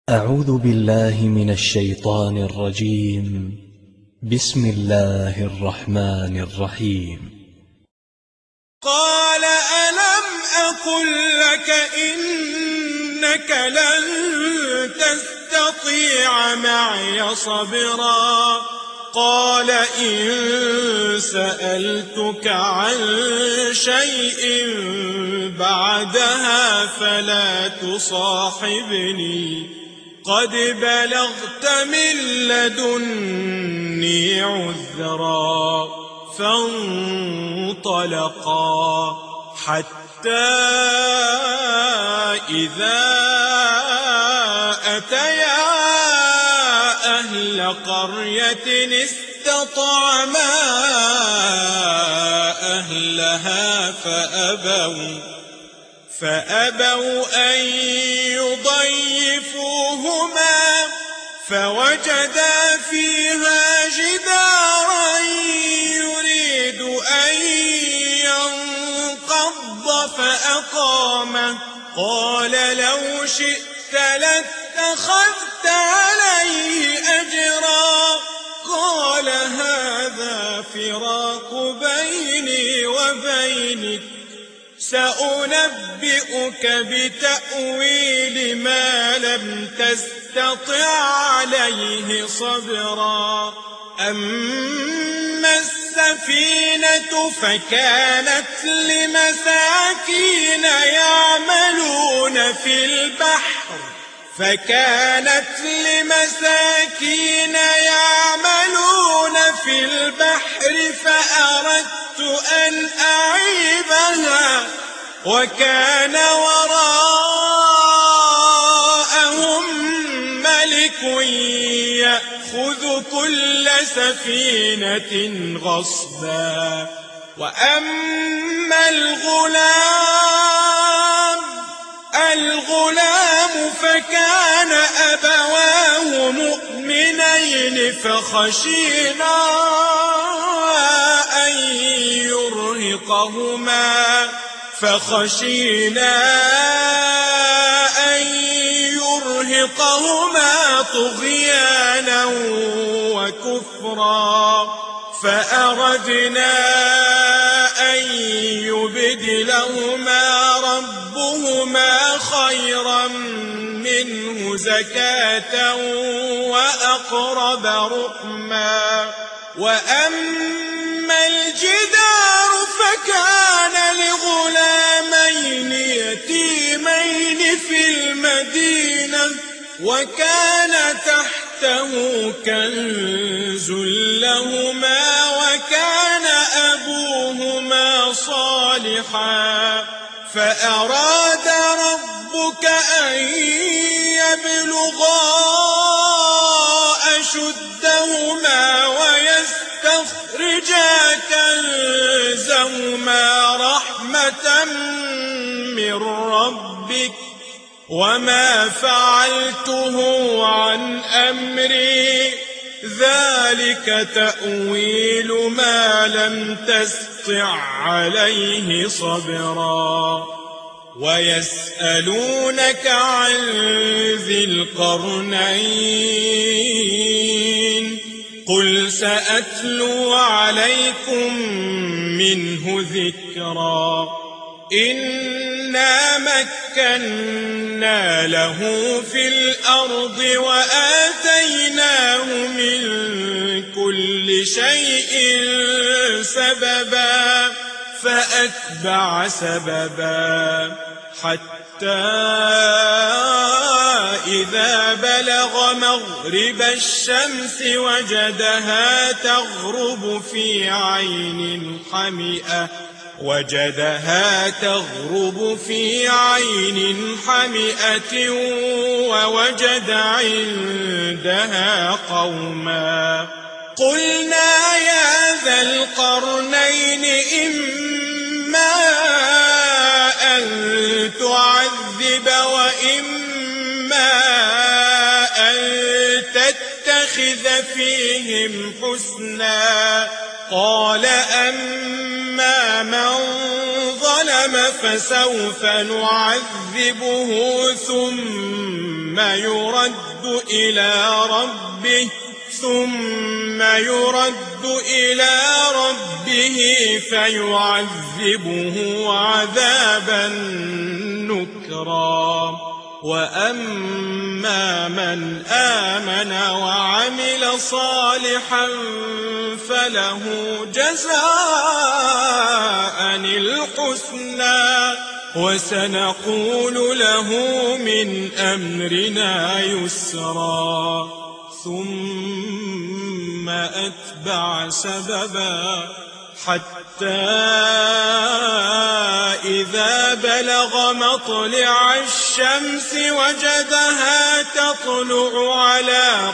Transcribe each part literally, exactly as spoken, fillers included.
أعوذ بالله من الشيطان الرجيم. بسم الله الرحمن الرحيم. قال ألم أقل لك إنك لن تستطيع معي صبرا قال إن سألتك عن شيء بعدها فلا تصاحبني قد بلغت من لدني عذرا فانطلقا حتى إذا أتيا أهل قرية استطعما أهلها فأبوا فأبوا أن يضيفوهما فوجدا فيها جدارا يريد أن ينقض فأقامه قال لو شئت لاتخذت عليه أجرا قال هذا فراق بيني وبينك سأنبئك بتأويل ما لم تستطع عليه صبرا أما السفينة فكانت لمساكين يعملون في البحر فكانت لمساكين يعملون في البحر فأردت أن أعيبها وكان وراءهم ملك يأخذ كل سفينة غصبا وأما الغلام الغلام فكان أبواه مؤمنين فخشينا أن يرهقهما فخشينا أن يرهقهما طغيانا وكفرا فأردنا أن يبدلهما ربهما خيرا منه زكاة وأقرب رحما وأما الجدار فكان لغلامين يتيمين في المدينة وكان تحته كنز لهما وكان أبوهما صالحا فأراد ربك أن يبلغا أشدهما ويستخرجا كنزهما رحمة من ربك وما فعلته عن أمري ذلك تأويل ما لم تستطع عليه صبرا ويسألونك عن ذي القرنين قل سأتلو عليكم منه ذكرا إنا مكنا له في الأرض وآتيناه من كل شيء سببا فأتبع سببا حتى إذا بلغ مغرب الشمس وجدها تغرب في عين حمئة وجدها تغرب في عين حمئة ووجد عندها قوما قلنا يا ذا القرنين إما أن تعذب وإما أن تتخذ فيهم حسنا قال أما من ظلم فسوف نعذبه ثم ثم يرد إلى ربه ثم يرد إلى ربه فيعذبه عذابا نكرا وأما من آمن وعمل صالحا فله جزاء الحسنى وسنقول له من أمرنا يسرا ثم أتبع سببا حتى إذا بلغ مطلع الشمس وجدها تطلع على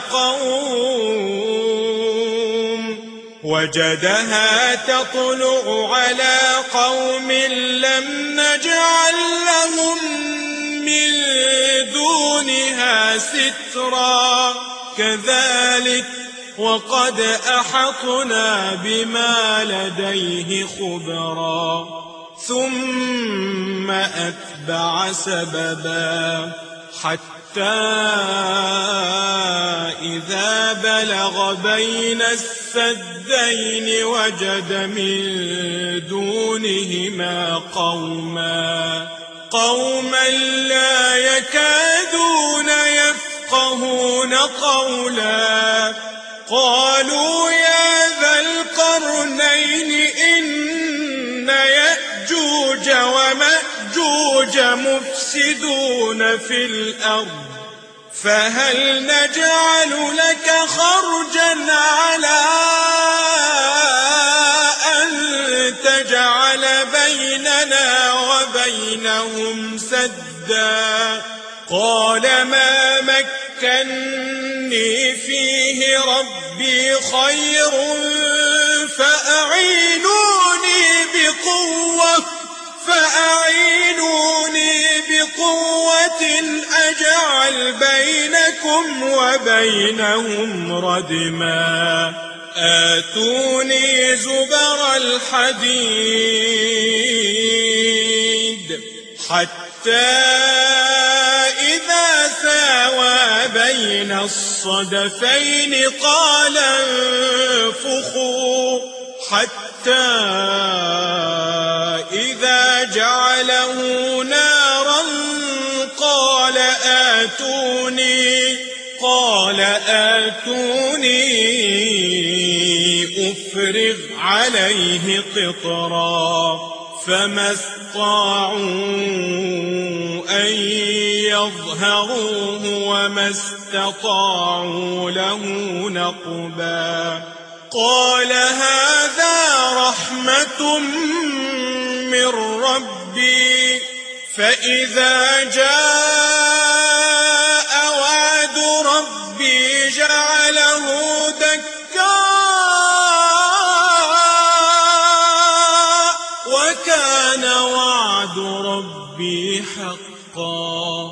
قوم وجدها تطلع على قوم لم نجعل لهم من دونها سترا كذلك وقد أحطنا بما لديه خبرا ثم أتبع سببا حتى إذا بلغ بين السدين وجد من دونهما قوما قوما لا يكادون يفقهون قولا قالوا يا ذا القرنين إن يأجوج ومأجوج مفسدون في الأرض فهل نجعل لك خرجا على أن تجعل بيننا وبينهم سدا قال ما مكني فيه ربي خير فأعينوني بقوة فأعينوني بقوة أجعل بينكم وبينهم ردما آتوني زبر الحديد حتى إذا ساوى بين الصدفين قال انفخوا حتى إذا جعله نارا قال آتوني قال آتوني أفرغ عليه قطرا فما استطاعوا أن يظهروه وما استطاعوا له نقبا قال هذا رحمة من ربي فإذا جاء وعد ربي جعله دكا وكان وعد ربي حقا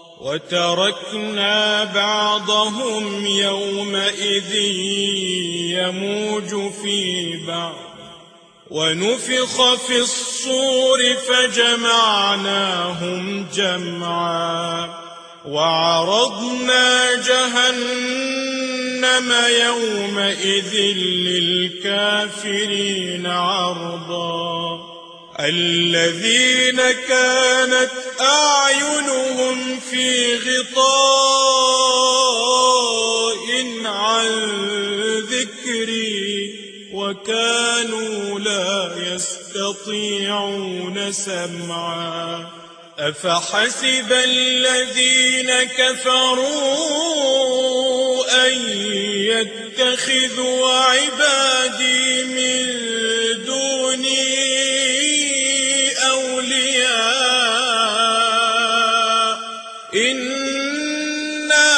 وتركنا بعضهم يومئذ يموج في بعض ونفخ في الصور فجمعناهم جمعا وعرضنا جهنم يومئذ للكافرين عرضا الذين كانت أعينهم في غطاء عن ذكري وكانوا لا يستطيعون سمعا أفحسب الذين كفروا أن يتخذوا عبادي من دوني أولياء إنا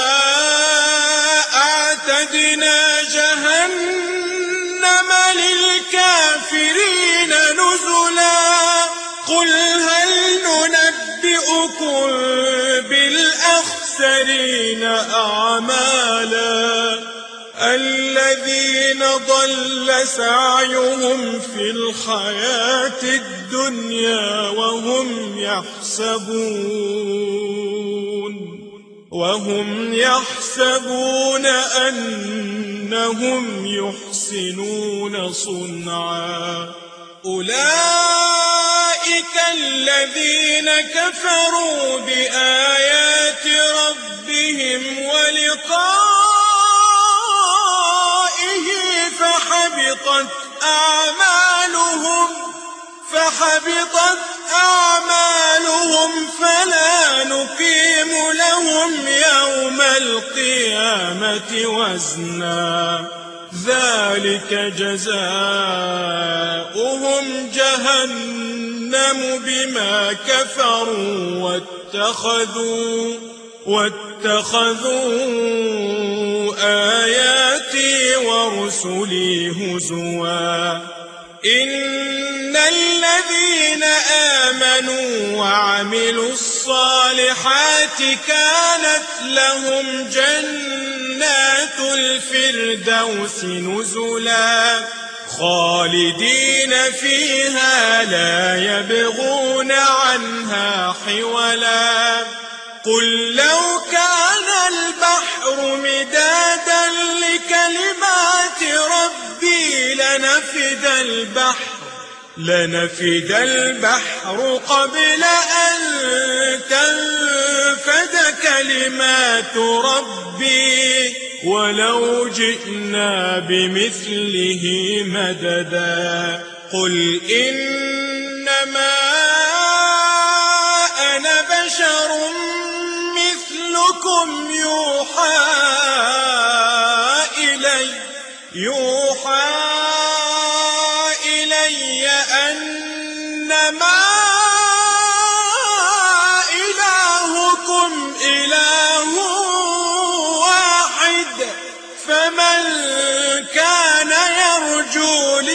أعتدنا جهنم للكافرين نزلا قل هل ننبئكم بالأخسرين أعمالا الذين ضل سعيهم في الحياة الدنيا وهم يحسبون وهم يحسبون أنهم يحسنون صنعا أولئك الذين كفروا بآيات ربهم ولقائه فحبطت أعمالهم فحبطت أعمالهم فلا نقيم لهم يوم القيامة وزنا ذلك جزاؤهم جهنم بما كفروا واتخذوا واتخذوا آياتي ورسلي هزوا إن الذين آمنوا وعملوا الصالحات كانت لهم جنات الفردوس نزلا خالدين فيها لا يبغون عنها حولا قل لو كان البحر مدادا لكلمات ربي لنفد البحر لنفد البحر قبل أن تنفد كلمات ربي ولو جئنا بمثله مددا قل إنما أنا بشر مثلكم يوحى إلي يوحى إلي أنما إلهكم إله واحد فمن كان يرجو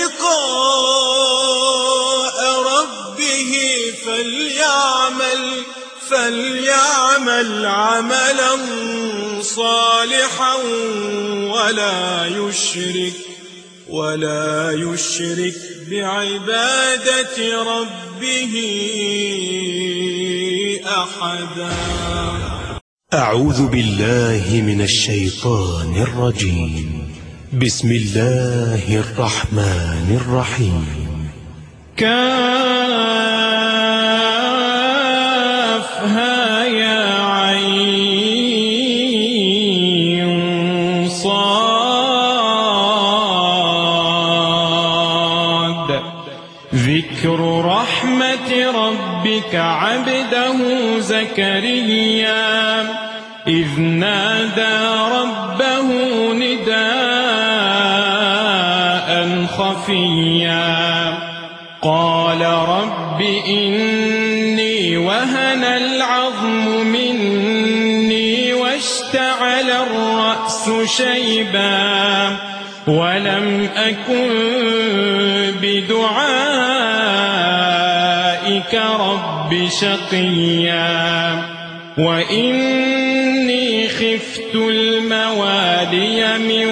لقاء ربه فليعمل فليعمل عملا صالحا ولا يشرك ولا يشرك بعبادة ربه أحدا. أعوذ بالله من الشيطان الرجيم. بسم الله الرحمن الرحيم. كافها يا عين صاد ذكر رحمة ربك عبده زكريا إذ نادى ربه نداء خفيا قال رب إني وهن العظم مني واشتعل الرأس شيبا ولم أكن بدعائك رب شقيا وإني خفت الموالي من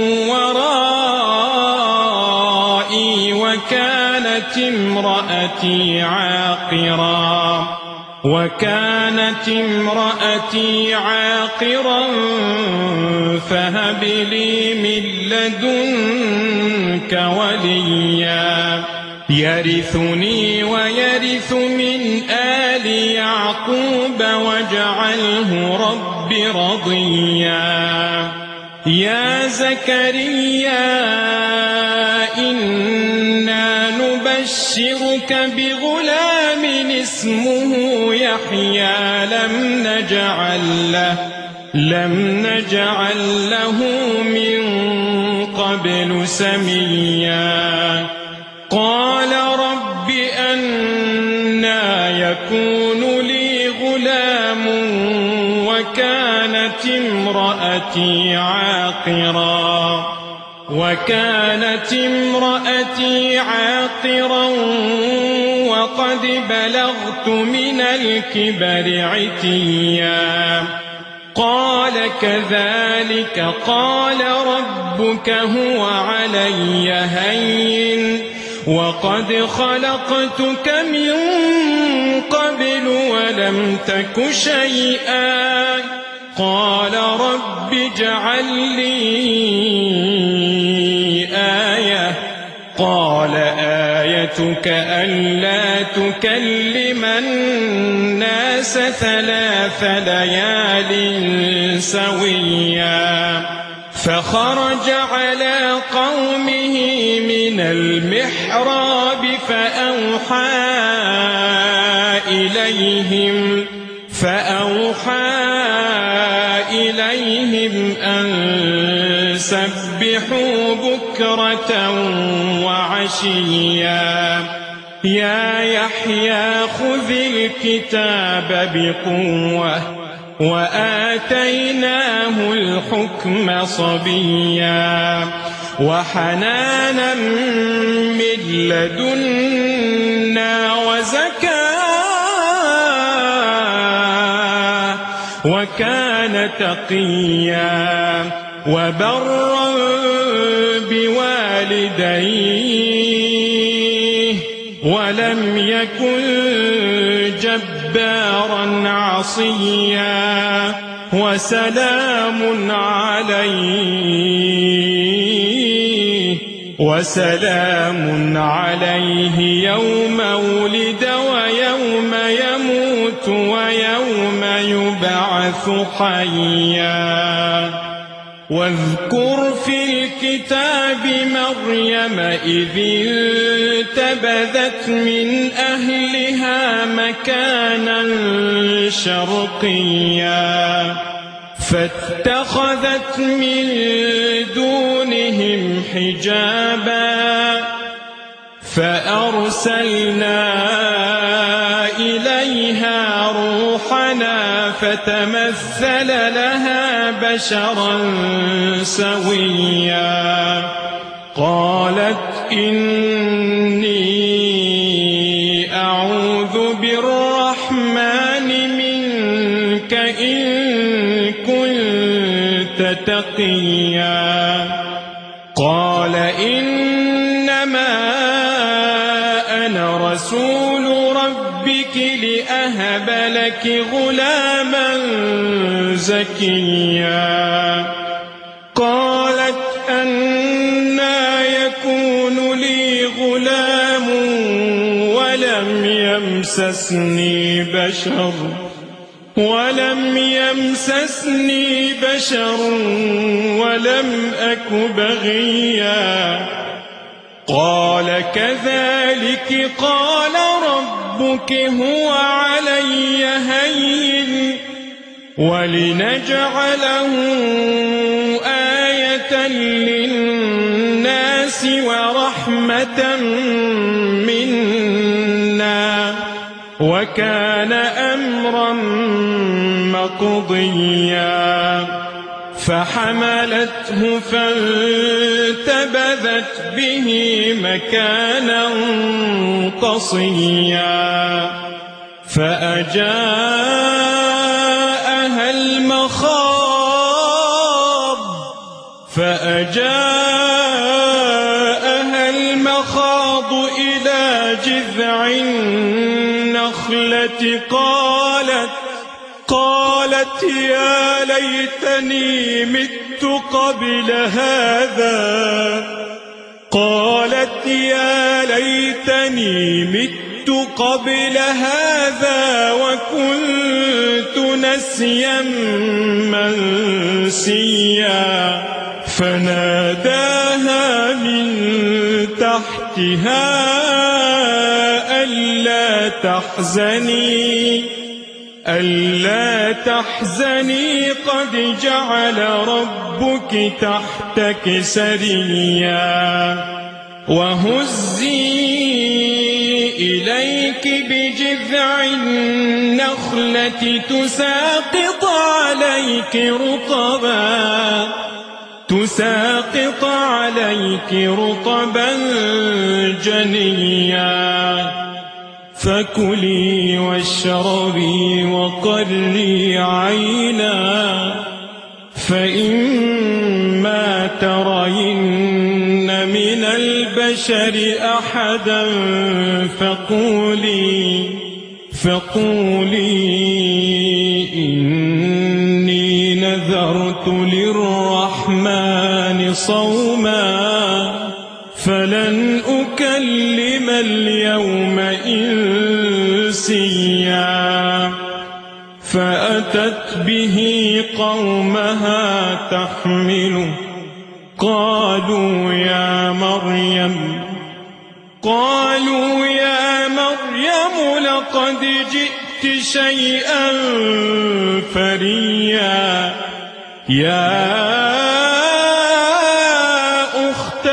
ورائي وكانت امرأتي عاقرا وكانت امرأتي عاقرا فهب لي من لدنك وليا يرثني ويرث من آل يعقوب واجعله رب رضيا يا زكريا إنا نبشرك بغلام اسمه يحيى لم نجعل له لم نجعل له من قبل سميا قال رب أنى يكون لي غلام وكانت امرأتي عاقرا وكانت امرأتي عاقرا وقد بلغت من الكبر عتيا قال كذلك قال ربك هو علي هين وقد خلقتك من قبل ولم تك شيئا قال رب اجعل لي آية قال آيتك ألا تكلم الناس ثلاث ليال سويا فخرج على قومه من المحراب فأوحى إليهم فأوحى إليهم أن سبحوا بكرة وعشيا يا يحيى خذ الكتاب بقوة وآتيناه الحكم صبيا وحنانا من لدنا وزكاة وكان تقيا وبرا بوالديه ولم يكن جبارا عصيا وسلام عليه وسلام عليه يوم ولد ويوم يموت ويوم يبعث حيا واذكر في الكتاب مريم إذ انتبذت من أهلها مكانا شرقيا فاتخذت من دونهم حجابا فأرسلنا إليها روحنا فتمثل لها بشرا سويا قالت إني أعوذ بالرحمن منك إن كنت تقيا قال إنما أنا رسول ربك لأهب لك غلاما زكيا قالت أنى يكون لي غلام ولم يمسسني بشر ولم يمسسني بشر ولم أك بغيا قال كذلك قال ربك هو علي هين ولنجعله آية للناس ورحمة منا وكان أمرا مقضيا فحملته فانتبذت به مكانا قصيا فأجاءها المخاض فأجاءها المخاض إلى جذع النخلة قالت قالت يا ليتني مت قبل هذا قالت يا ليتني مت قبل هذا وكنت نسيا منسيا فناداها من تحتها ألا تحزني ألا تحزني قد جعل ربك تحتك سريا وهزي إليك بجذع النخلة تساقط عليك رطبا تساقط عليك رطبا جنيا فكلي واشربي وقري عينا فإما ترين من البشر أحدا فقولي فقولي إني نذرت للرحمن صوما فلن أكلم اليوم إنسيا فأتت به قومها تحمله قالوا يا مريم قالوا يا مريم لقد جئت شيئا فريا يا أخت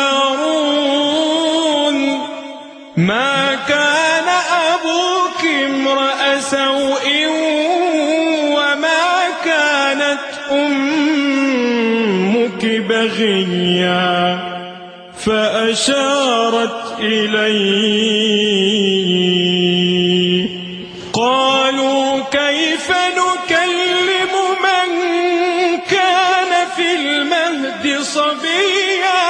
هارون ما كان أبوك امرأ سوء وما كانت أمك بغيا فأشارت إليه قالوا كيف نكلم من كان في المهد صبيا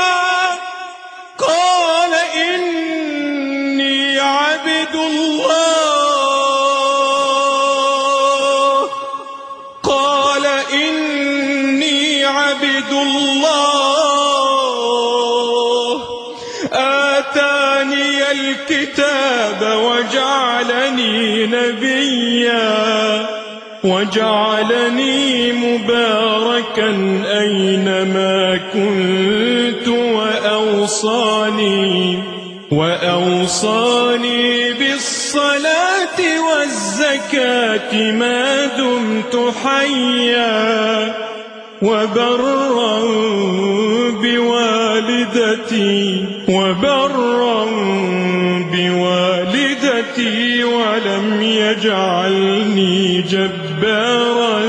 قال إني عبد الله قال إني عبد الله آتاني الكتاب وجعلني نبيا وجعلني مباركا أينما كنت وأوصاني وأوصاني بالصلاة والزكاة ما دمت حيا وبرا بوالدتي وبرا بوالدتي ولم يجعلني جبارا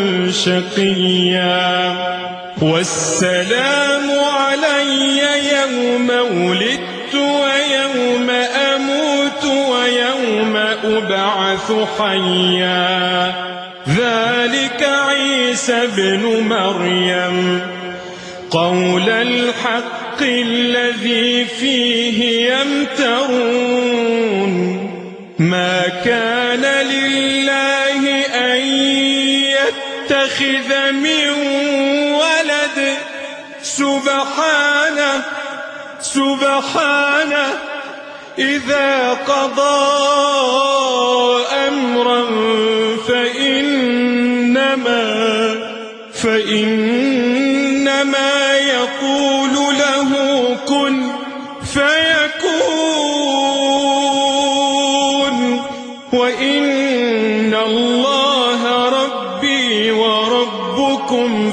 شقيا والسلام علي يوم ولدت ويوم أموت ويوم أبعث حيا ذلك عيسى بن مريم قول الحق الذي فيه يمترون ما كان لله أن يتخذ من ولد سبحانه سبحانه إذا قضى أمرا فإنما فإنما يقول له كن فيكون وإن الله ربي وربكم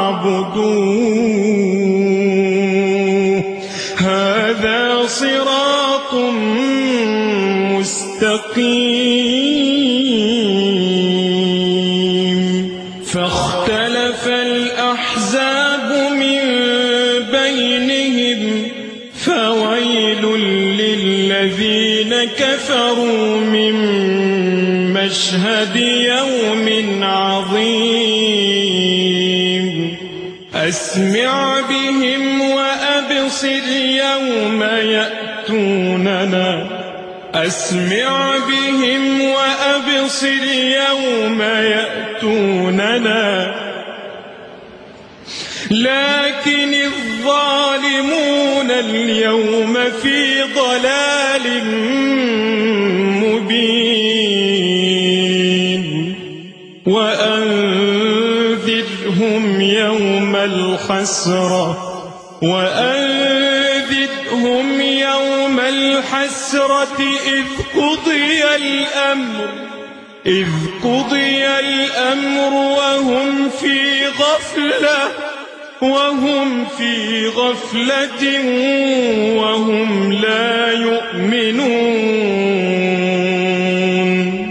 فاعبدوه هذا صراط مستقيم فاختلف الأحزاب من بينهم فويل للذين كفروا من مشهد يوم عظيم أسمع بهم وأبصر يوم يأتوننا أسمع بهم وأبصر يوم يأتوننا لكن الظالمون اليوم في ضلال مبين وأنذرهم يوم الحسرة وأنذرهم يوم الحسرة إذ قضي الأمر إذ قضي الأمر وهم في غفلة وهم في غفلة وهم لا يؤمنون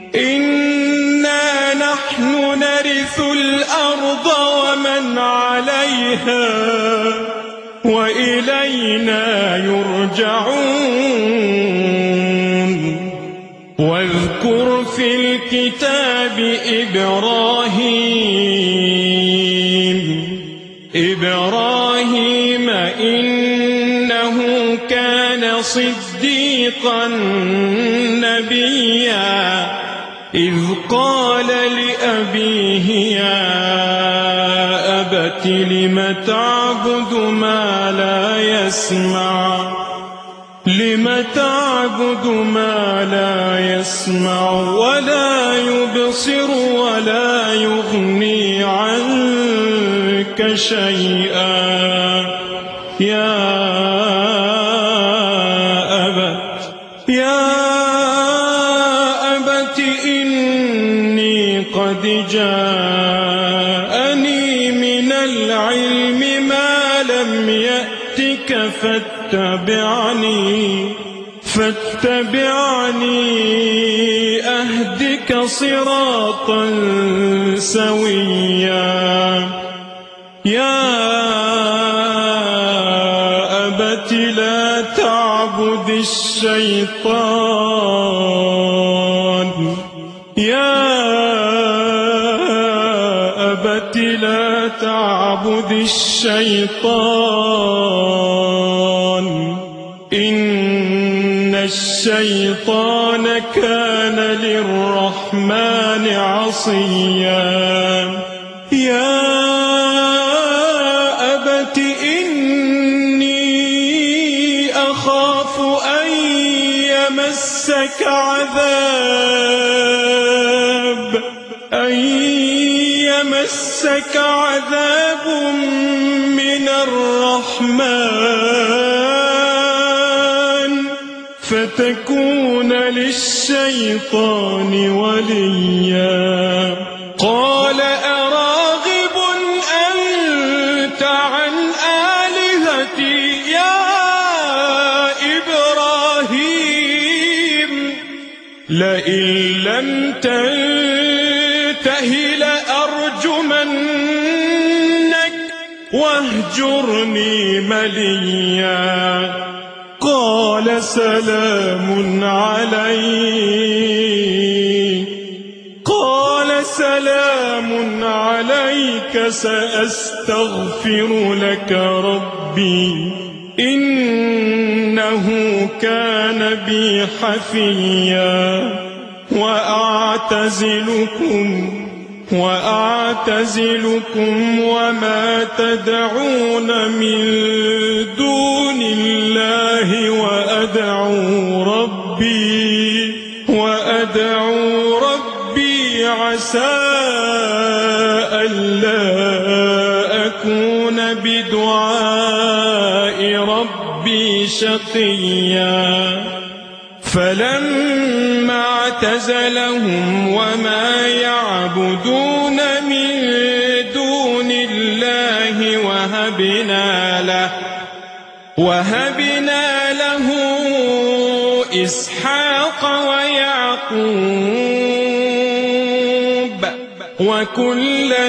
إنا نحن نرث الأرض ومن عليها وإلينا يرجعون واذكر في الكتاب إبراهيم إبراهيم إنه كان صديقا نبيا إذ قال لأبيه يا أبت لم تعبد ما لا يسمع لم تعبد ما لا يسمع ولا يبصر ولا يغني عنك شيئا يا أبت يا أبت إني قد جاءني من العلم ما لم يأتك فاتبعني فاتبعني أهدك صراطا سويا يا أبت لا تعبد الشيطان يا أبت لا تعبد الشيطان إن الشيطان كان للرحمن عصيا يا أبت إني أخاف أن يمسك عذاب أن يمسك عذاب من الرحمن فتكون للشيطان وليا قال أراغب أنت عن آلهتي يا إبراهيم لئن لم تنته لأرجمنك واهجرني مليا قال سلام عليك قال سلام عليك سأستغفر لك ربي إنه كان بي حفيا وأعتزلكم وأعتزلكم وما تدعون من دون الله وأدعو ربي وأدعو ربي عسى ألا أكون بدعاء ربي شقيا فلما اعتزلهم وما يعبدون من دون الله وهبنا له وهبنا له إسحاق ويعقوب وكلا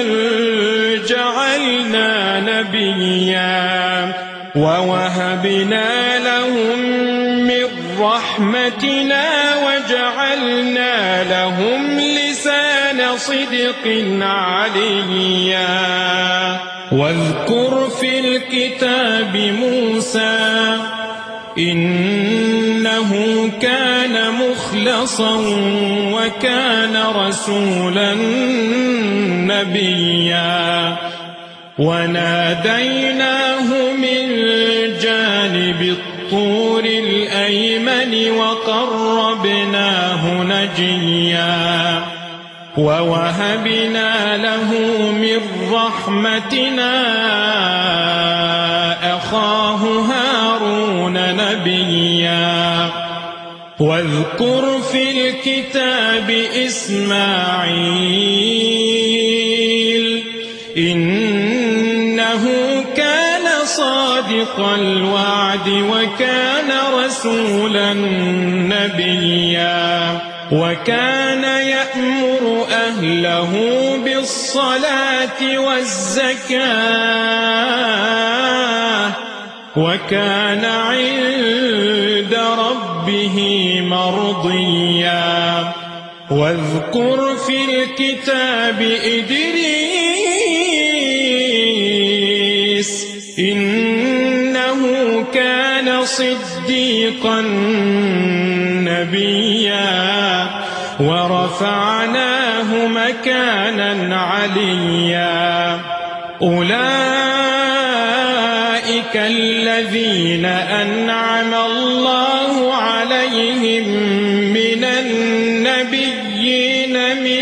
جعلنا نبيا ووهبنا لهم من رحمتنا وجعلنا لهم لسان صدق عليا واذكر في الكتاب موسى إنه كان مخلصا وكان رسولا نبيا وناديناه من جانب الطور الأيمن وقربناه نجيا ووهبنا له من رحمتنا أخاه هارون نبيا واذكر في الكتاب إسماعيل إنه كان صادق الوعد وكان رسولا نبيا وكان يأمر أهله بالصلاة والزكاة وكان عند ربه مرضيا واذكر في الكتاب إدريس إنه كان صديقا نبيا ورفعناه مكانا عليا أولئك الذين أنعم الله عليهم من النبيين من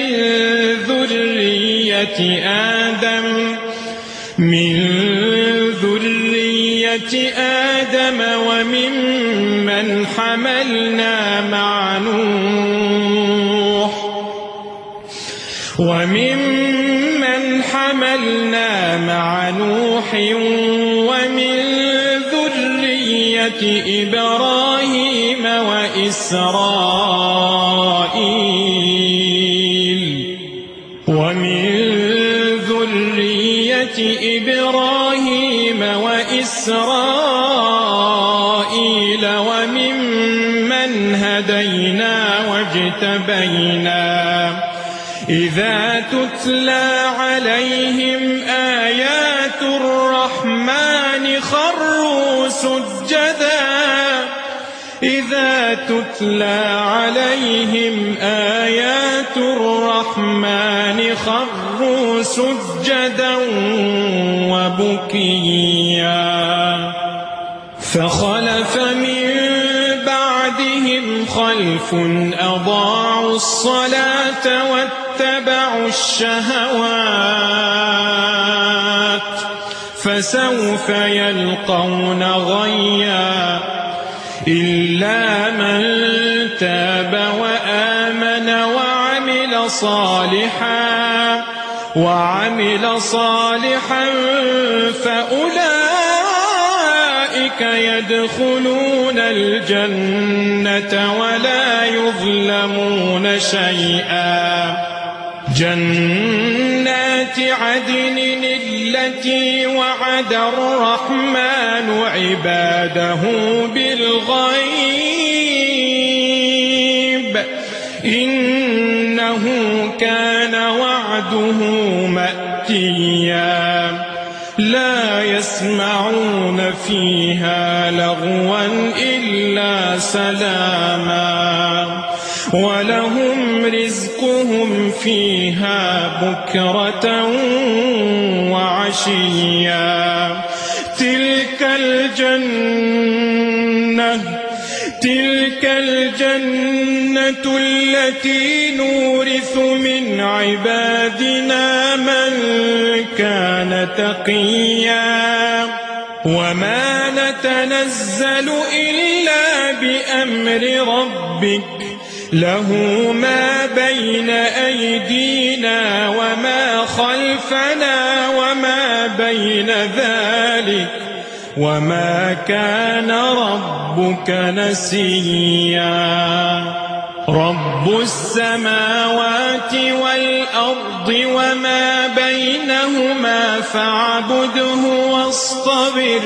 ذرية آدم من ذرية آدم وممن حملنا مع نوح وممن حملنا مع نوح ومن ذرية إبراهيم وإسرائيل ومن ذرية إبراهيم وإسرائيل وممن هدينا واجتبينا إذا تتلى عليهم آيات الرحمن خروا سجدا إذا تتلى عليهم آيات الرحمن خروا سجدا وبكيا فخلف من بعدهم خلف أضاعوا الصلاة واتبعوا الشهوات فسوف يلقون غيا إلا من تاب وآمن وعمل صالحا وعمل صالحا فأولئك يدخلون الجنة ولا يظلمون شيئا جنات عدن التي وعد الرحمن عباده بالغيب إنه كان وعده مأتيا لا يسمعون فيها لغوا إلا سلاما ولهم رزقهم فيها بكرة وعشيا تلك الجنة تلك الجنة التي نورث من عبادنا من كان تقيا وما نتنزل إلا بأمر ربك له ما بين أيدينا وما خلفنا وما بين ذلك وما كان ربك نسيا رب السماوات والأرض وما بينهما فاعبده واصطبر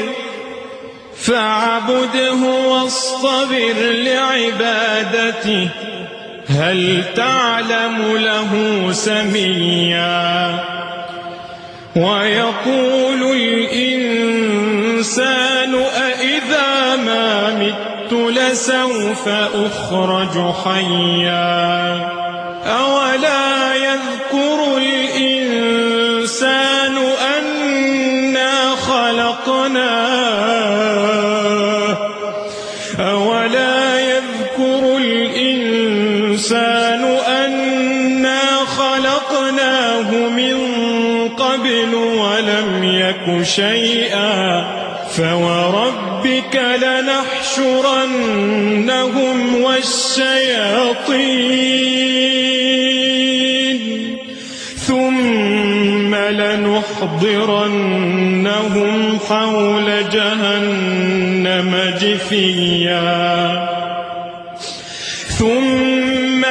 فاعبده واصطبر لعبادته هل تعلم له سميا ويقول الإنسان أإذا ما مت لسوف أخرج حيا أولا يذكر الإنسان أنا خلقناه أولا يذكر الإنسان أنا خلقناه من قبل ولم يك شيئا فوربك لنحشرنهم والشياطين ثم لنحضرنهم حول جهنم جثيا ثم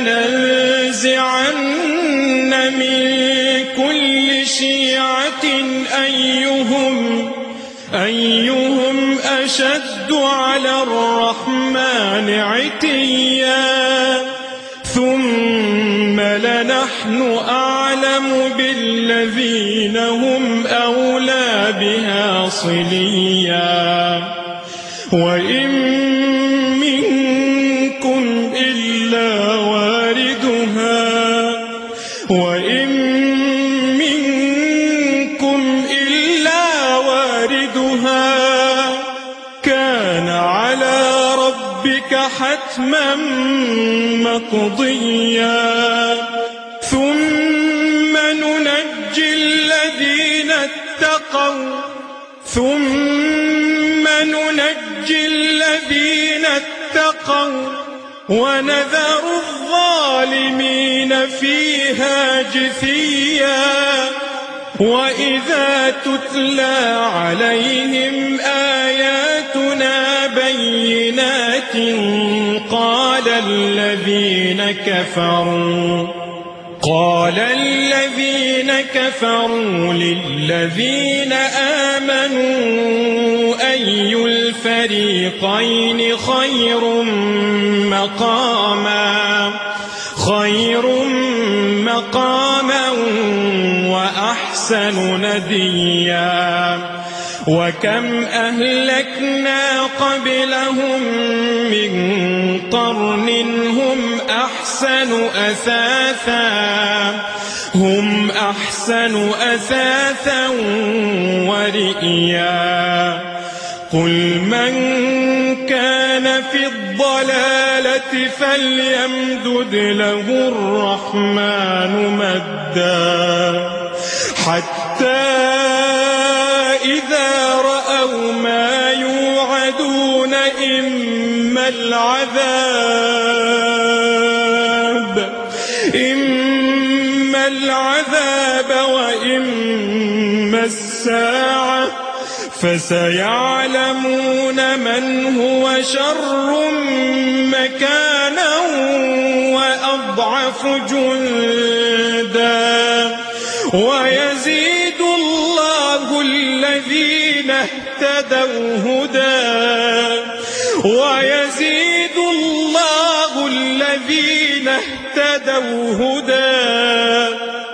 لننزعن من كل شيعة أيهم أيهم أشد على الرحمن عتيا ثم لنحن أعلم بالذين هم أولى بها صليا وإن منكم إلا واردها وإن منكم ربك حتما مقضيا ثم ننجي الذين اتقوا ثم ننجي الذين اتقوا ونذر الظالمين فيها جثيا وإذا تتلى عليهم آياتنا بينات قال الذين كفروا قال الذين كفروا للذين آمنوا أي الفريقين خير مقاما خير مقاما وأحسن نديا وكم أهلكنا قبلهم من قرن هم أحسن أثاثا هم أحسن أثاثا ورئيا قل من كان في الضلالة فليمدد له الرحمن مدا حتى إذا رأوا ما يوعدون إما العذاب إما العذاب وإما الساعة فسيعلمون من هو شر مكانا وأضعف جندا ويزيد الله الذين اهتدوا هدى ويزيد الله الذين اهتدوا هدى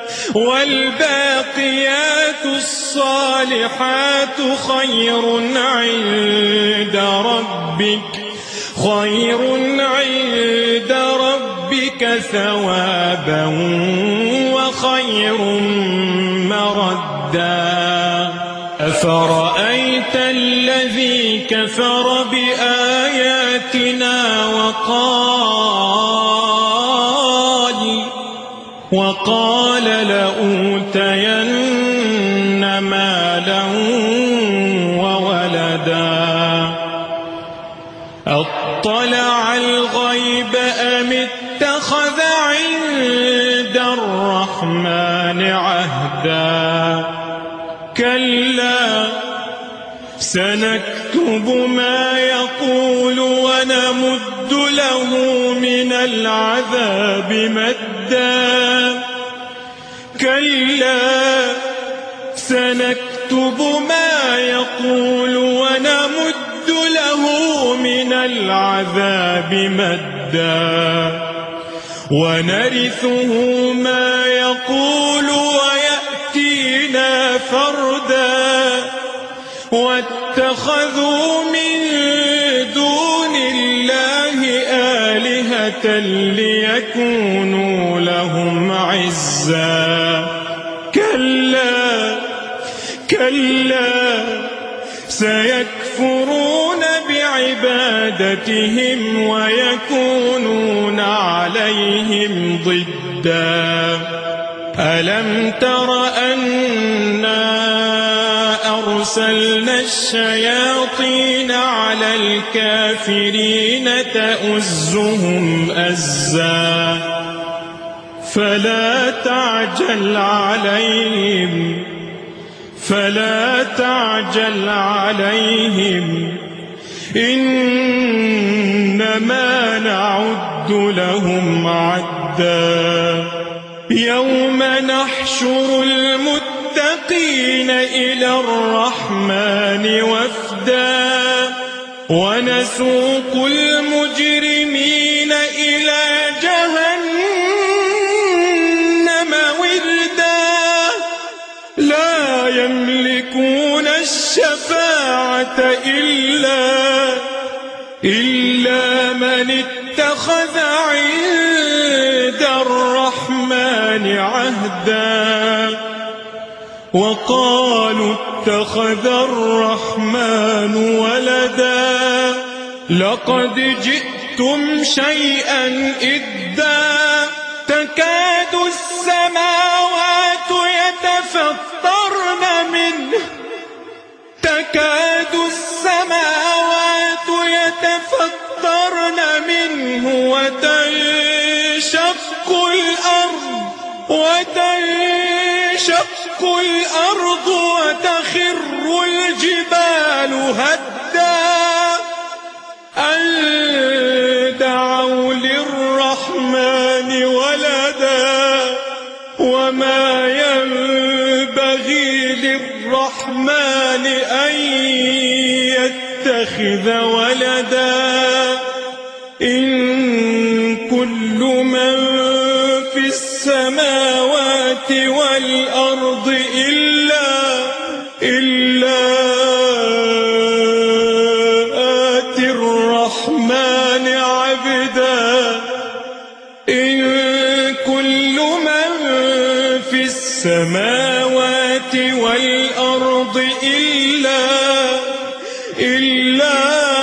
والباقيات الصالحات خير عند ربك خير عند ربك ثوابا وخير مردا أفرأيت الذي كفر بآياتنا وقال وقال لأوتين مالا وولدا أطلع الغيب أم اتخذ عند الرحمن عهدا كلا سنكتب ما يقول ونمد له من العذاب مدا كلا سنكتب ما يقول ونمد له من العذاب مدا ونرثه ما يقول ويأتينا فردا واتخذوا من دون الله آلهة ليكونوا لهم عزا كلا كلا سيكفرون بعبادتهم ويكونون عليهم ضدا ألم تر أنا أرسلنا الشياطين على الكافرين تؤزهم أزا فلا تعجل عليهم فلا تعجل عليهم إنما نعد لهم عدا يوم نحشر المتقين إلى الرحمن وفدا ونسوق المجرمين إلى جهنم وردا لا يملكون الشفاعة إلا إلا من اتخذ عند الرحمن عهدا وقالوا اتخذ الرحمن ولدا لقد جئت شئتم شيئا إدا تكاد السماوات يتفطرن منه تكاد السماوات يتفطرن منه وتنشق الأرض وتنشق الأرض وتخر الجبال هدا أن دعوا للرحمن ولدا وما ينبغي للرحمن أن يتخذ ولدا إن كل من في السماوات والأرض إلا إلا آتي الرحمن عبدا إن كل من في السماوات والأرض إلا إلا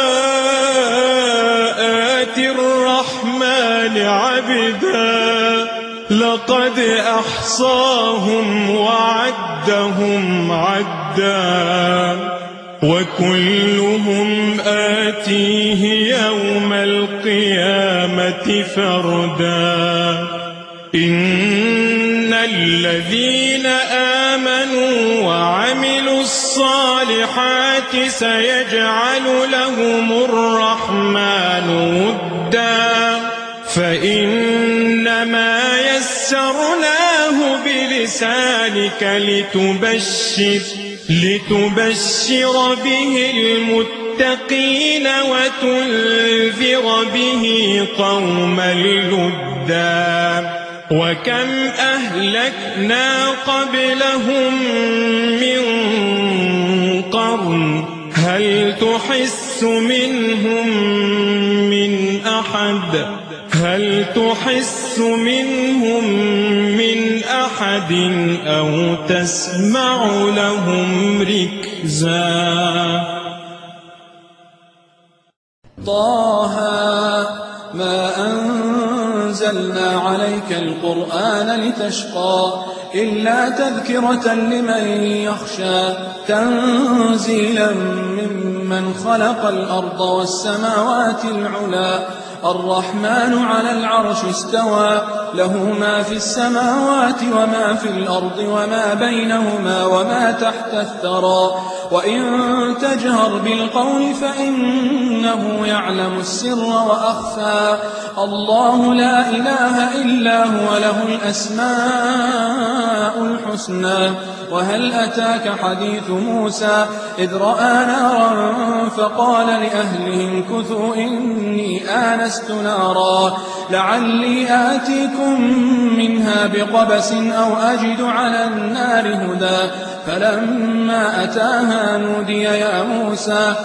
آتي الرحمن عبدا لقد أحصاهم وعدهم عدا وكلهم آتيه يوم القيامة فردا إن الذين آمنوا وعملوا الصالحات سيجعل لهم الرحمن ودا فإنما يسرناه بلسانك لتبشر لتبشر به المتقين وتنذر به قوما لدا وكم أهلكنا قبلهم من قرن هل تحس منهم من أحد هل تحس منهم من أحد أو تسمع لهم ركزا طه ما أنزلنا عليك القرآن لتشقى إلا تذكرة لمن يخشى تنزيلا ممن خلق الأرض والسماوات العلا الرحمن على العرش استوى له ما في السماوات وما في الأرض وما بينهما وما تحت الثرى وإن تجهر بالقول فإنه يعلم السر وأخفى الله لا إله إلا هو له الأسماء الحسنى وهل أتاك حديث موسى إذ رأى نارا فقال لأهلهم كثوا إني آنست نارا لعلي آتيكم منها بقبس أو أجد على النار هدى فلما أتاها نودي يا موسى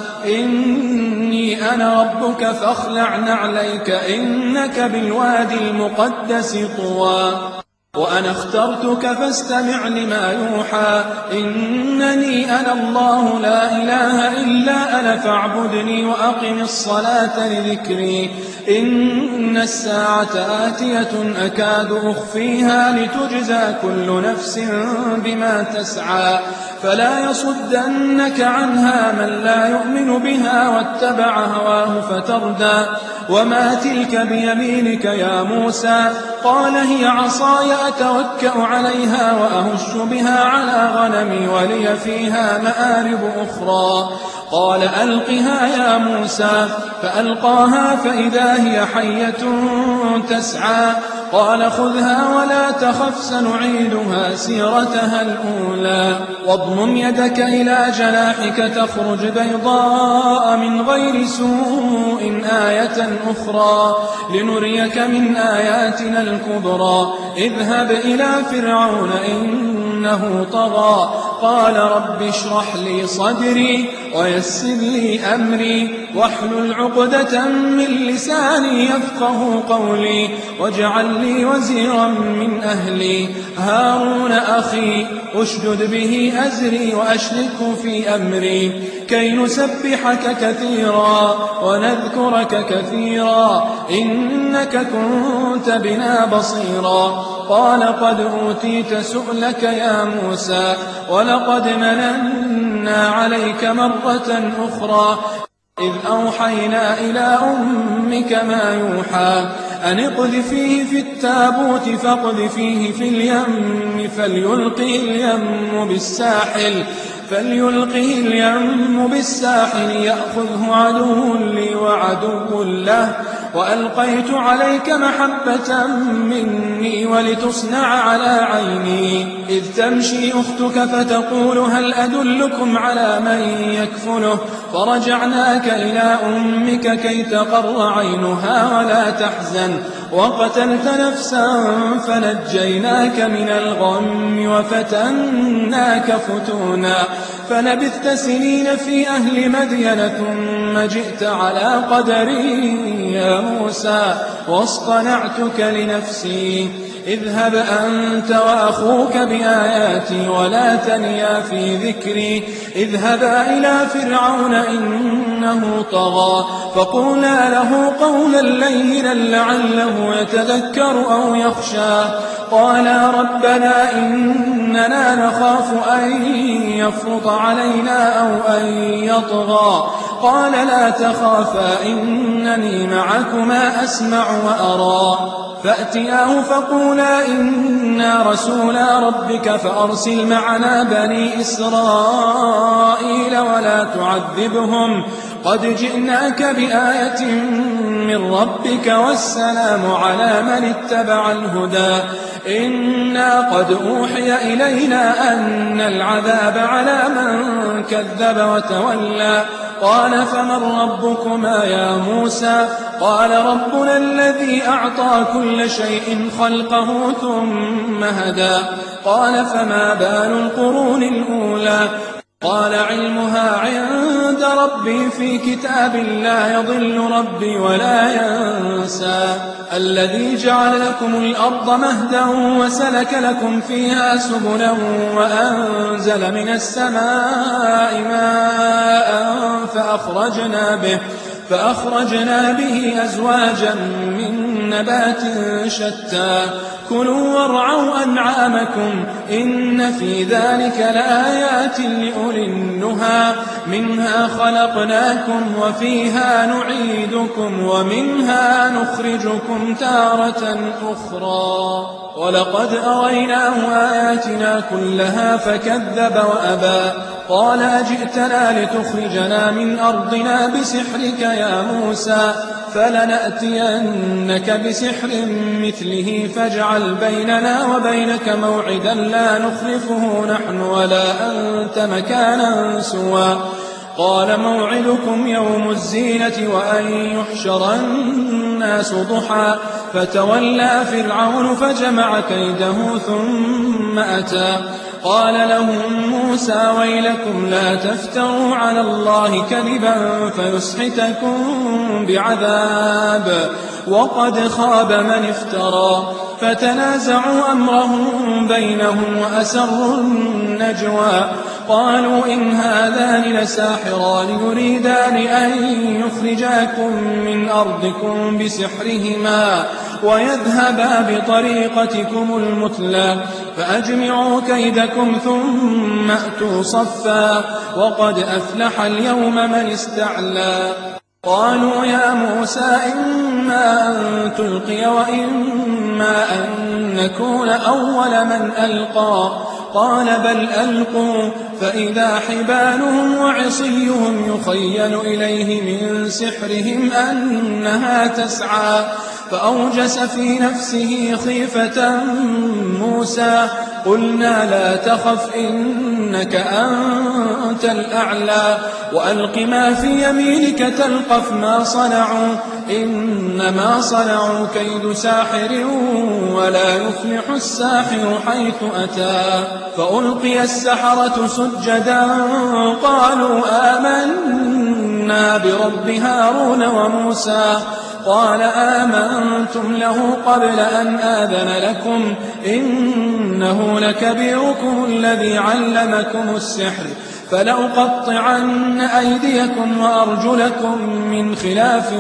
إني أنا ربك فاخلع نعليك إنك بالوادي المقدس طوى وأنا اخترتك فاستمع لما يوحى إنني أنا الله لا إله إلا أنا فاعبدني وأقم الصلاة لذكري إن الساعة آتية أكاد أخفيها لتجزى كل نفس بما تسعى فلا يصدنك عنها من لا يؤمن بها واتبع هواه فتردى وما تلك بيمينك يا موسى قال هي عصاي أتوكأ عليها وأهش بها على غنمي ولي فيها مآرب أخرى قال ألقها يا موسى فألقاها فإذا هي حية تسعى قال خذها ولا تخف سنعيدها سيرتها الأولى واضمم يدك إلى جناحك تخرج بيضاء من غير سوء آية أخرى لنريك من آياتنا الكبرى اذهب إلى فرعون إنه طغى قال رب اشرح لي صدري ويسر لي أمري واحلل عقدة من لساني يفقه قولي واجعل لي وزيرا من أهلي هارون أخي أشدد به أزري وأشركه في أمري كي نسبحك كثيرا ونذكرك كثيرا إنك كنت بنا بصيرا قال قد أوتيت سؤلك يا موسى ولقد مننا عليك مرة أخرى إذ أوحينا إلى أمك ما يوحى أن اقذفيه في التابوت فاقذفيه في اليم فليلقه اليم بالساحل فليلقه اليم بالساحل يأخذه عدو لي وعدو له وألقيت عليك محبة مني ولتصنع على عيني إذ تمشي أختك فتقول هل أدلكم على من يكفله فرجعناك إلى أمك كي تقر عينها ولا تحزن وقتلت نفسا فنجيناك من الغم وفتناك فتونا فلبثت سنين في أهل مدين ثم جئت على قدري يا موسى واصطنعتك لنفسي اذهب أنت وأخوك بآياتي ولا تنيا في ذكري اذهبا إلى فرعون إنه طغى فقولا له قولا لينا لعله يتذكر أو يخشى قالا ربنا إننا نخاف أن يفرط علينا أو أن يطغى قال لا تخافا إنني معكما أسمع وأرى فأتياه فقولا إنا رسولا ربك فأرسل معنا بني إسرائيل ولا تعذبهم قد جئناك بآية من ربك والسلام على من اتبع الهدى إنا قد أوحي إلينا أن العذاب على من كذب وتولى قال فمن ربكما يا موسى قال ربنا الذي أعطى كل شيء خلقه ثم هدى قال فما بال القرون الأولى قال علمها عند ربي في كتاب لا يضل ربي ولا ينسى الذي جعل لكم الأرض مهدا وسلك لكم فيها سبلا وأنزل من السماء ماء فأخرجنا به فأخرجنا به أزواجا من نبات شتى كلوا وارعوا أنعامكم إن في ذلك لآيات لأولي النهى منها خلقناكم وفيها نعيدكم ومنها نخرجكم تارة أخرى ولقد أريناه آياتنا كلها فكذب وأبى قال أجئتنا لتخرجنا من أرضنا بسحرك يا موسى فلنأتينك بسحر مثله فاجعل بيننا وبينك موعدا لا نخلفه نحن ولا أنت مكانا سوى قال موعدكم يوم الزينة وأن يحشر الناس ضحى فتولى فرعون فجمع كيده ثم أتى قال لهم موسى ويلكم لا تفتروا على الله كذبا فيسحتكم بعذاب وقد خاب من افترى فتنازعوا أمرهم بينهم وأسروا النجوى قالوا إن هذان لساحران يريدان أن يخرجاكم من أرضكم بسحرهما ويذهبا بطريقتكم المثلى فأجمعوا كيدكم ثم أتوا صفا وقد أفلح اليوم من استعلى قالوا يا موسى إما أن تلقي وإما أن نكون أول من ألقى قال بل ألقوا فإذا حبالهم وعصيهم يخيل إليه من سحرهم أنها تسعى فأوجس في نفسه خيفة موسى قلنا لا تخف إنك أنت الأعلى وألق ما في يمينك تلقف ما صنعوا إنما صنعوا كيد ساحر ولا يفلح الساحر حيث أتى. فألقي السحرة سجدا قالوا آمنا برب هارون وموسى. قال آمنتم له قبل أن آذن لكم إنه لكبيركم الذي علمكم السحر فلأقطعن أيديكم وأرجلكم من خلاف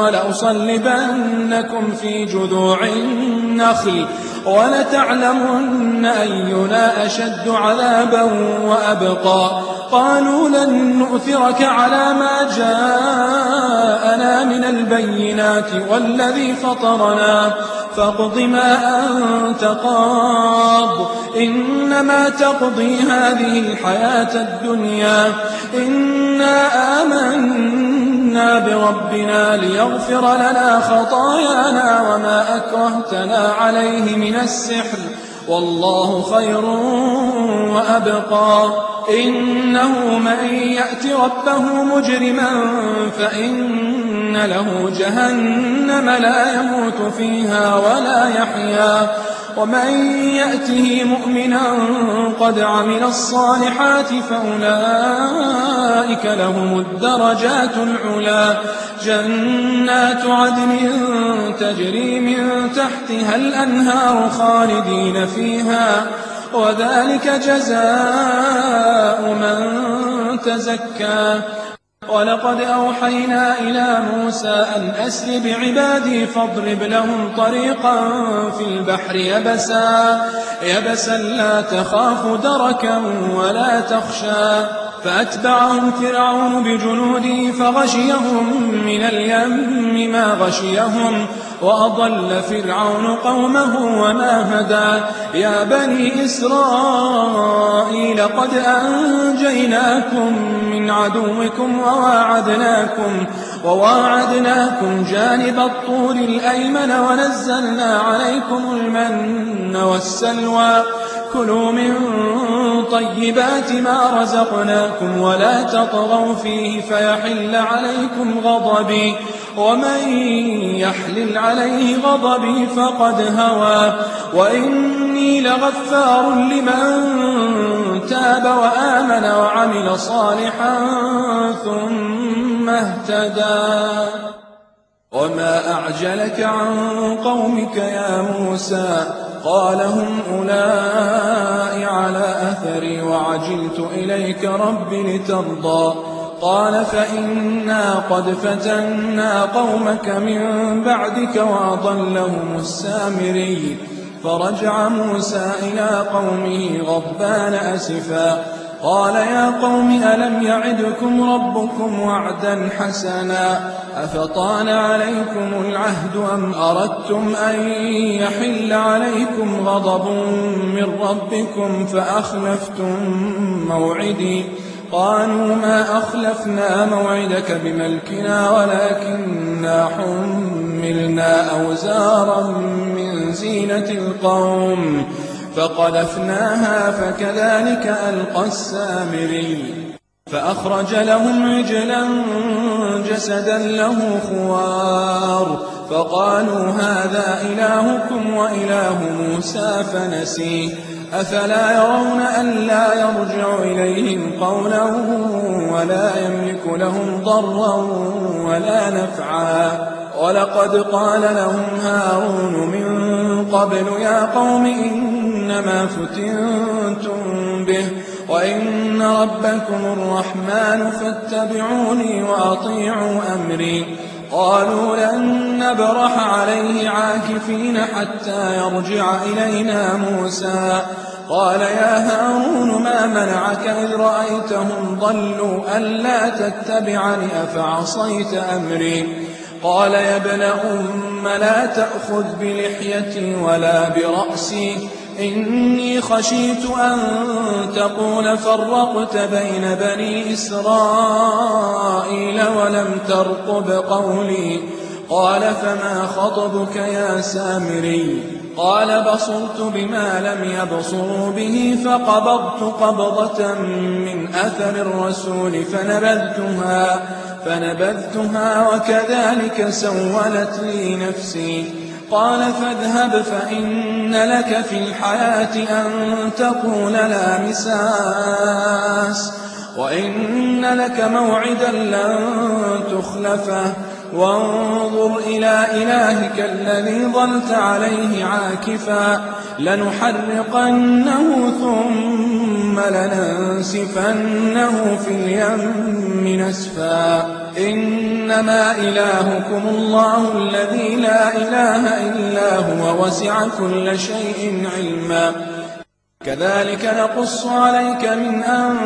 ولأصلبنكم في جذوع النخل ولتعلمن أينا أشد عذابا وأبقى. قالوا لن نؤثرك على ما جاءنا من البينات والذي فطرنا فاقض ما أنت قاض إنما تقضي هذه الحياة الدنيا إنا آمنا بربنا ليغفر لنا خطايانا وما أكرهتنا عليه من السحر والله خير وأبقى. إنه من يأت ربه مجرما فإن له جهنم لا يموت فيها ولا يحيا ومن يأته مؤمنا قد عمل الصالحات فأولئك لهم الدرجات العلا جنات عدن تجري من تحتها الأنهار خالدين فيها وذلك جزاء من تزكى. ولقد أوحينا إلى موسى أن أسر بعبادي فاضرب لهم طريقا في البحر يبسا يبسا لا تخاف دركا ولا تخشى. فأتبعهم فرعون بجنوده فغشيهم من اليم ما غشيهم وأضل فرعون قومه وما هدى. يا بني إسرائيل قد أنجيناكم من عدوكم وواعدناكم وواعدناكم جانب الطور الأيمن ونزلنا عليكم المن والسلوى. كلوا من طيبات ما رزقناكم ولا تطغوا فيه فيحل عليكم غضبي ومن يحلل عليه غضبي فقد هوى. وإني لغفار لمن تاب وآمن وعمل صالحا ثم اهتدى. وما أعجلك عن قومك يا موسى؟ قال هم أولئك على أثري وعجلت إليك رب لترضى. قال فإنا قد فتنا قومك من بعدك وأضلهم السامري. فرجع موسى إلى قومه غضبان أسفا قال يا قوم ألم يعدكم ربكم وعدا حسنا أفطال عليكم العهد أم أردتم أن يحل عليكم غضب من ربكم فأخلفتم موعدي. قالوا ما أخلفنا موعدك بملكنا ولكننا حملنا أوزارا من زينة القوم فقذفناها فكذلك ألقى السامري. فأخرج لهم عجلا جسدا له خوار فقالوا هذا إلهكم وإله موسى فنسيه. أفلا يرون ألا يرجع إليهم قولا ولا يملك لهم ضرا ولا نفعا. ولقد قال لهم هارون من قبل يا قوم إنما فتنتم به وإن ربكم الرحمن فاتبعوني وأطيعوا أمري. قالوا لن نبرح عليه عاكفين حتى يرجع إلينا موسى. قال يا هارون ما منعك إذ رأيتهم ضلوا ألا تتبعني أفعصيت أمري. قال يا ابن أم لا تأخذ بلحيتي ولا برأسي إني خشيت أن تقول فرقت بين بني إسرائيل ولم ترقب قولي. قال فما خطبك يا سامري؟ قال بصرت بما لم يبصروا به فقبضت قبضة من أثر الرسول فنبذتها, فنبذتها وكذلك سولت لي نفسي. قال فاذهب فإن لك في الحياة أن تقول لا مساس وإن لك موعدا لن تخلفه وانظر إلى إلهك الذي ظلت عليه عاكفا لنحرقنه ثم لننسفنه في اليم نسفا إنما إلهكم الله الذي لا إله إلا هو وسع كل شيء علما كذلك نقص عليك من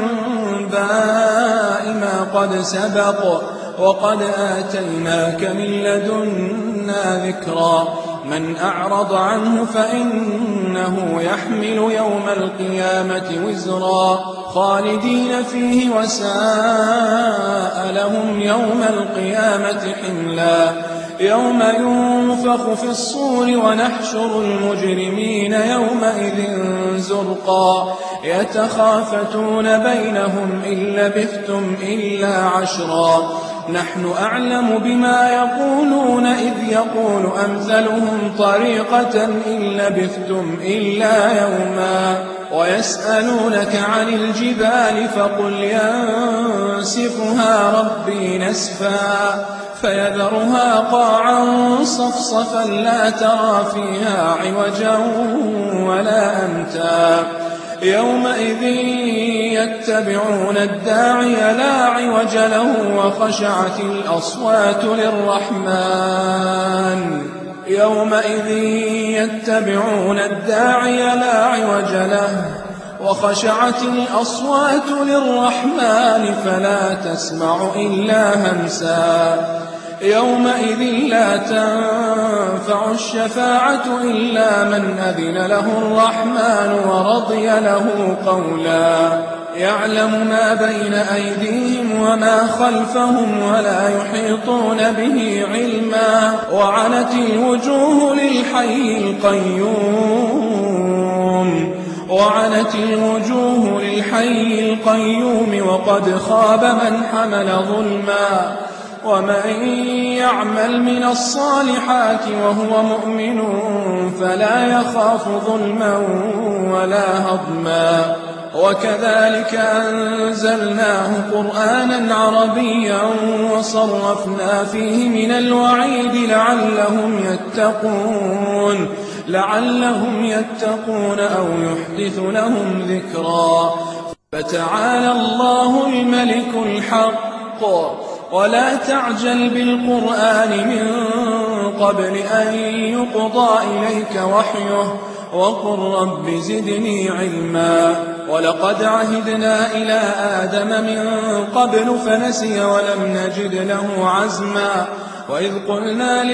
أنباء ما قد سبق وقد آتيناك من لدنا ذكرا من أعرض عنه فإنه يحمل يوم القيامة وزرا خالدين فيه وساء لهم يوم القيامة حملا يوم ينفخ في الصور ونحشر المجرمين يومئذ زرقا يتخافتون بينهم إن لبثتم إلا عشرا نحن أعلم بما يقولون إذ يقول أمثلهم طريقة إن لبثتم إلا يوما ويسألونك عن الجبال فقل ينسفها ربي نسفا فيذرها قاعا صفصفا لا ترى فيها عوجا ولا أمتا يومئذ يتبعون الداعي لا عوج له وخشعت الأصوات للرحمن يومئذ يتبعون الداعي لا عوج له وخشعت الأصوات للرحمن فلا تسمع إلا همسا يومئذ لا تنفع الشفاعة إلا من أذن له الرحمن ورضي له قولا يعلم ما بين أيديهم وما خلفهم ولا يحيطون به علما وعنت الوجوه للحي القيوم وعنت الوجوه للحي القيوم وقد خاب من حمل ظلما ومن يعمل من الصالحات وهو مؤمن فلا يخاف ظلما ولا هضما وكذلك أنزلناه قرآنا عربيا وصرفنا فيه من الوعيد لعلهم يتقون لعلهم يتقون أو يحدث لهم ذكرا فتعالى الله الملك الحق ولا تعجل بالقرآن من قبل أن يقضى إليك وحيه وقل رب زدني علما ولقد عهدنا إلى آدم من قبل فنسي ولم نجد له عزما وإذ قلنا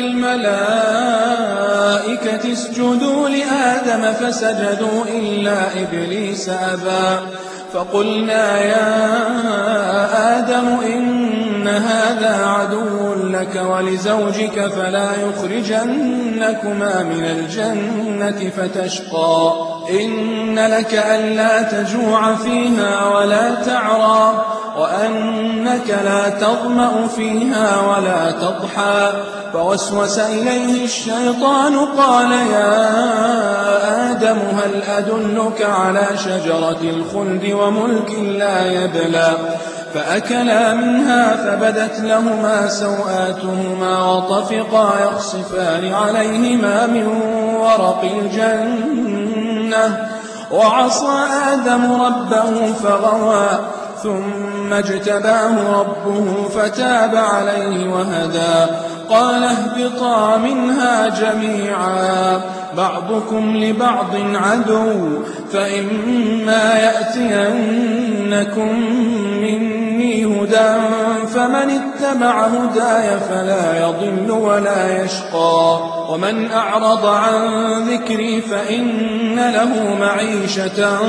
للملائكة اسجدوا لآدم فسجدوا إلا إبليس أبى فقلنا يا آدم إن هذا عدو لك ولزوجك فلا يخرجنكما من الجنة فتشقى إن لك ألا تجوع فيها ولا تعرى وأنك لا تظمأ فيها ولا تضحى فوسوس إليه الشيطان قال يا آدم هل أدلك على شجرة الخلد وملك لا يبلى فأكلا منها فبدت لهما سوآتهما وطفقا يخصفان عليهما من ورق الجنة وعصى آدم ربه فغوى ثم اجتباه ربه فتاب عليه وهدى قال اهبطا منها جميعا بعضكم لبعض عدو فإما يأتينكم مني هدى فمن اتبع هداي فلا يضل ولا يشقى ومن أعرض عن ذكري فإن له معيشة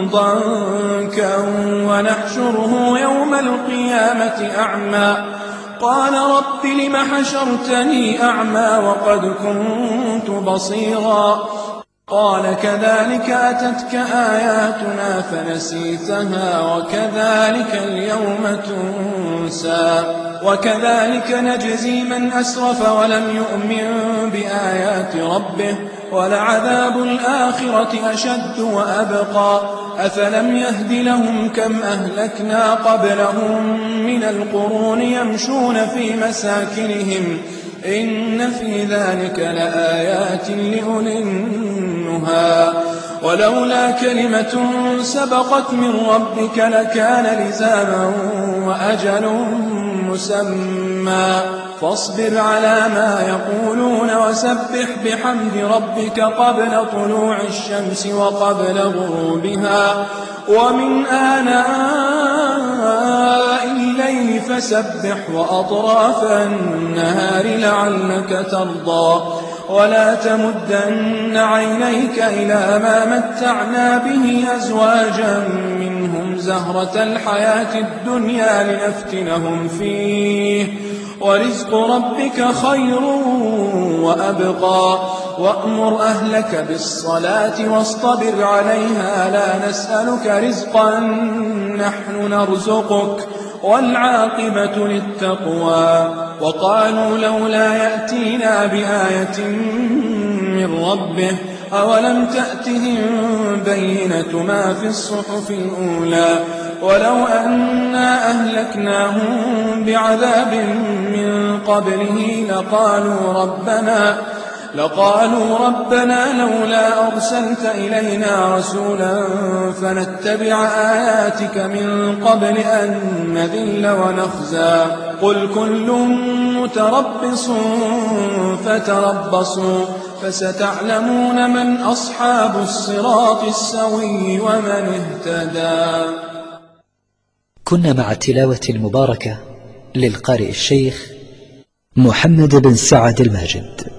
ضنكا ونحشره يوم القيامة أعمى قال رب لم حشرتني أعمى وقد كنت بصيرا قال كذلك أتتك آياتنا فنسيتها وكذلك اليوم تنسى وكذلك نجزي من أسرف ولم يؤمن بآيات ربه ولعذاب الآخرة أشد وأبقى أفلم يهد لهم كم أهلكنا قبلهم من القرون يمشون في مساكنهم إن في ذلك لآيات لأولي النهى ولولا كلمة سبقت من ربك لكان لزاما وأجل مسمى فاصبر على ما يقولون وسبح بحمد ربك قبل طلوع الشمس وقبل غروبها ومن آناء الليل فسبح وأطراف النهار لعلك ترضى ولا تمدن عينيك إلى ما متعنا به أزواجا منهم زهرة الحياة الدنيا لنفتنهم فيه ورزق ربك خير وأبقى وأمر أهلك بالصلاة واصطبر عليها لا نسألك رزقا نحن نرزقك والعاقبة للتقوى وقالوا لولا يأتينا بآية من ربه أولم تأتهم بينة ما في الصحف الأولى ولو أنا أهلكناهم بعذاب من قبله لقالوا ربنا لقالوا ربنا لولا أرسلت إلينا رسولا فنتبع آياتك من قبل أن نذل ونخزى قل كل متربص فتربصوا فستعلمون من أصحاب الصراط السوي ومن اهتدى. كنا مع التلاوة المباركة للقارئ الشيخ محمد بن سعد الماجد.